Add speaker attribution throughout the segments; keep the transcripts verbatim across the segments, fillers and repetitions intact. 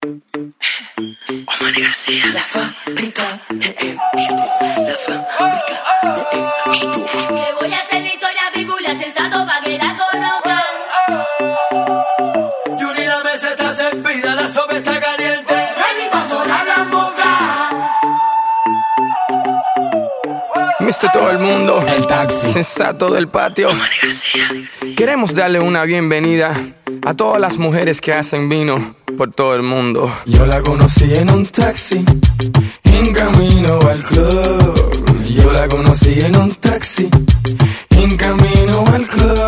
Speaker 1: Omar García. La fábrica de éxito. La fábrica de éxito.
Speaker 2: Le voy a hacer la historia bíblia sensato pa' que la conozcan.
Speaker 3: Yuri, la mesa está servida, la sopa está caliente.
Speaker 2: Ready pa' sonar la boca.
Speaker 4: Mister Todo el Mundo,
Speaker 5: el taxi
Speaker 4: sensato del patio.
Speaker 1: Omar García.
Speaker 4: Queremos darle una bienvenida a todas las mujeres que hacen vino por todo el mundo.
Speaker 6: Yo la conocí en un taxi, en camino al club. Yo la conocí en un taxi, en camino al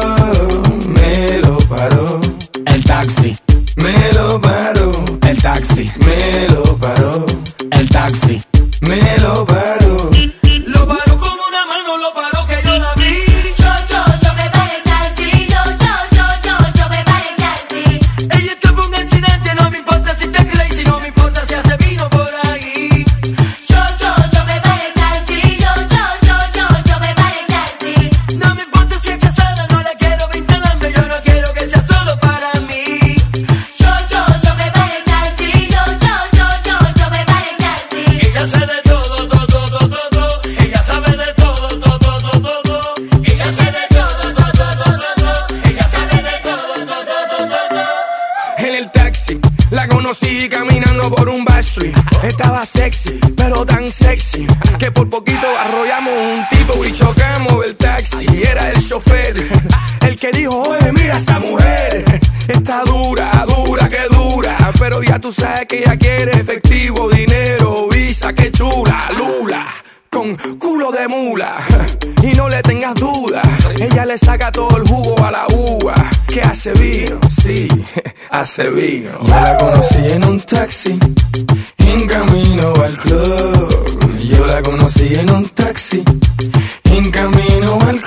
Speaker 6: club. Me lo paró,
Speaker 5: el taxi,
Speaker 6: me lo paró,
Speaker 5: el taxi,
Speaker 6: me lo paró,
Speaker 5: el taxi,
Speaker 6: me lo paró.
Speaker 3: Lo paró con una mano, lo paró que yo la vi.
Speaker 2: Yo, yo, yo me paré el taxi. Yo, yo, yo, yo, yo me paré el taxi.
Speaker 3: Ella está por un accidente, no me importa si te clay, si no me importa si hace vino por ahí.
Speaker 2: Yo, yo, yo me paré el taxi. Yo, yo, yo, yo, yo me paré el taxi.
Speaker 3: No me importa si es casada, no la quiero vinculando, yo no quiero que sea solo para mí.
Speaker 2: Yo, yo, yo me paré el taxi. Yo, yo, yo, yo, yo me paré el taxi.
Speaker 3: Ella sabe de todo, todo, todo, todo, todo. Ella sabe de todo, todo, todo, todo.
Speaker 2: Ella sabe de todo, todo, todo, todo. Ella sabe de todo, todo, todo, todo.
Speaker 4: En el taxi la conocí caminando por un backstreet. Estaba sexy, pero tan sexy que por poquito arrollamos un tipo y chocamos el taxi. Era el chofer el que dijo: oye, mira esa mujer, está dura, dura, que dura. Pero ya tú sabes que ella quiere efectivo, dinero, visa, que chula, lula, con culo de mula. Y no le tengas duda, ella le saca todo el jugo a la uva. Que hace vino, sí, hace vino.
Speaker 6: Yo la conocí en un taxi, en camino al club. Yo la conocí en un taxi, en camino al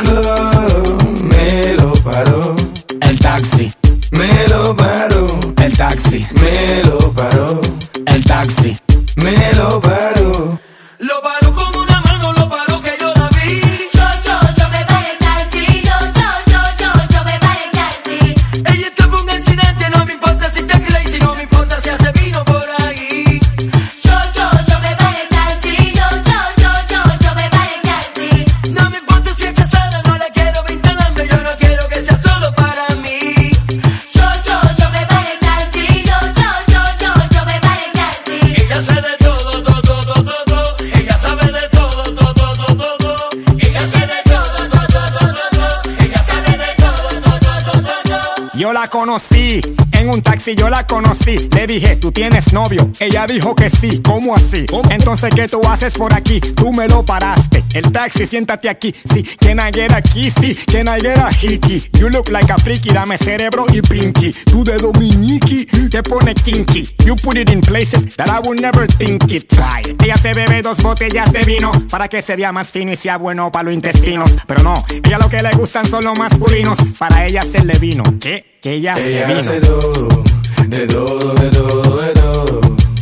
Speaker 6: club. Me lo paró,
Speaker 5: el taxi,
Speaker 6: me lo paró,
Speaker 5: el taxi,
Speaker 6: me lo paró,
Speaker 5: el taxi,
Speaker 6: me lo paró.
Speaker 3: Lo paró con una mano, lo paró que yo la vi.
Speaker 2: Yo, yo, yo me paré el taxi. Yo, yo, yo, yo, yo me paré el taxi.
Speaker 3: Ella está por un accidente, no me importa si te clay, si no me importa si hace vino por ahí.
Speaker 2: Yo, yo, yo me paré el taxi. Yo, yo, yo, yo, yo me paré el taxi.
Speaker 3: No me importa si es casada, no la quiero vinculando, yo no quiero que sea solo para mí.
Speaker 2: Yo, yo, yo me paré el taxi. Yo, yo, yo, yo, yo me paré el taxi.
Speaker 3: Ella sabe de todo, todo, todo, todo. Ella sabe de todo, todo, todo, todo.
Speaker 2: Ella sabe de todo, todo, todo, todo. Ella sabe de todo, todo, todo, todo.
Speaker 5: Yo la conocí en un taxi, yo la conocí. Le dije, ¿tú tienes novio? Ella dijo que sí. ¿Cómo así? Entonces, ¿qué tú haces por aquí? Tú me lo paraste. El taxi, siéntate aquí. Sí, can I get a kissy? Can I get a hickey? You look like a freaky. Dame cerebro y pinky. Tú de Dominiki te pone kinky. You put it in places that I would never think it. Try. Ella se bebe dos botellas de vino para que se vea más fino y sea bueno para los intestinos. Pero no, ella lo que le gustan son los masculinos. Para ella hacerle vino. ¿Qué? Que ella,
Speaker 6: Ella
Speaker 5: se
Speaker 6: hace
Speaker 5: vino.
Speaker 6: todo, de todo, de todo, de todo.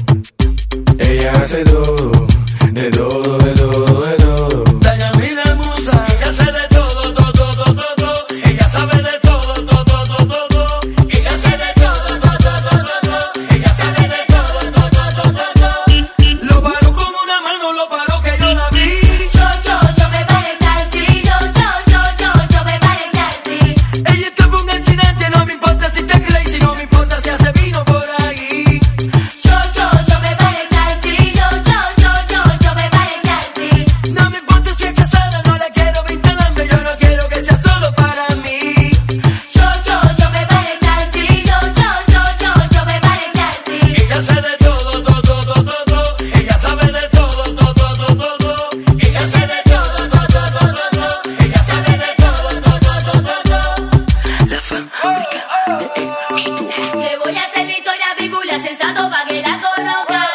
Speaker 6: Ella hace todo, de todo, de todo, de todo.
Speaker 3: Dayami la musa, ella sabe de todo, todo, todo, todo. Ella sabe de todo, todo, todo, todo.
Speaker 2: Ella sabe de todo, todo, todo, todo. Ella sabe de todo, todo, todo, todo.
Speaker 3: Lo paró con una mano, lo paró que yo la vi.
Speaker 2: Yo, yo, yo me paré el taxi. Yo, yo, yo, yo, yo me paré el taxi.
Speaker 3: Ella está por un accidente, no me importa si te clay, si no me importa si hace vino por ahí.
Speaker 2: Yo, yo, yo me paré el taxi. Yo, yo, yo, yo, yo me paré el taxi.
Speaker 3: No me importa si es casada, no la quiero vinculando, yo no quiero que sea solo para mí.
Speaker 2: Yo, yo, yo me paré el taxi. Yo, yo, yo, yo, yo me paré el taxi.
Speaker 3: Ella sabe de todo, todo, todo, todo. Ella sabe de todo, todo, todo, todo.
Speaker 2: Ella sabe de todo, todo, todo, todo. Ella sabe de todo, todo, todo, todo.
Speaker 1: La fábrica de éxito.
Speaker 2: Le voy a hacer la historia bíblia sensato pa' que la conozcan.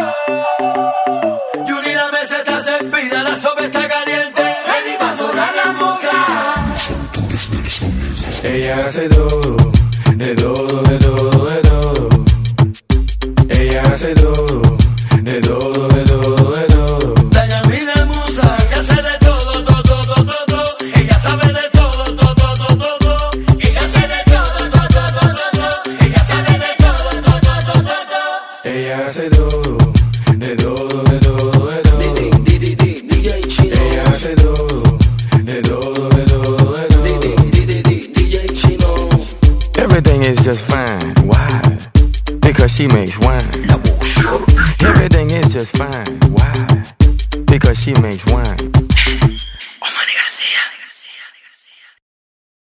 Speaker 3: Yuri, la mesa está servida, la sopa está caliente.
Speaker 2: Ready pa' sonar la boca.
Speaker 6: Ella hace todo, de todo, de todo, de todo. Ella hace todo, de todo, de todo, de todo.
Speaker 3: Dayami la musa, ella sabe de todo, todo, todo, todo. Ella sabe de todo, todo, todo, todo.
Speaker 2: Ella sabe de todo, todo, todo, todo. Ella sabe de todo, todo, todo, todo.
Speaker 6: Ella hace todo, de todo, de todo, de todo.
Speaker 1: D J Chino.
Speaker 6: Ella hace todo, de todo, de todo, de todo.
Speaker 1: D J Chino.
Speaker 6: Everything is just fine. Why? Because she makes wine. Everything is just fine. Why? Because she makes wine.
Speaker 1: Omar García.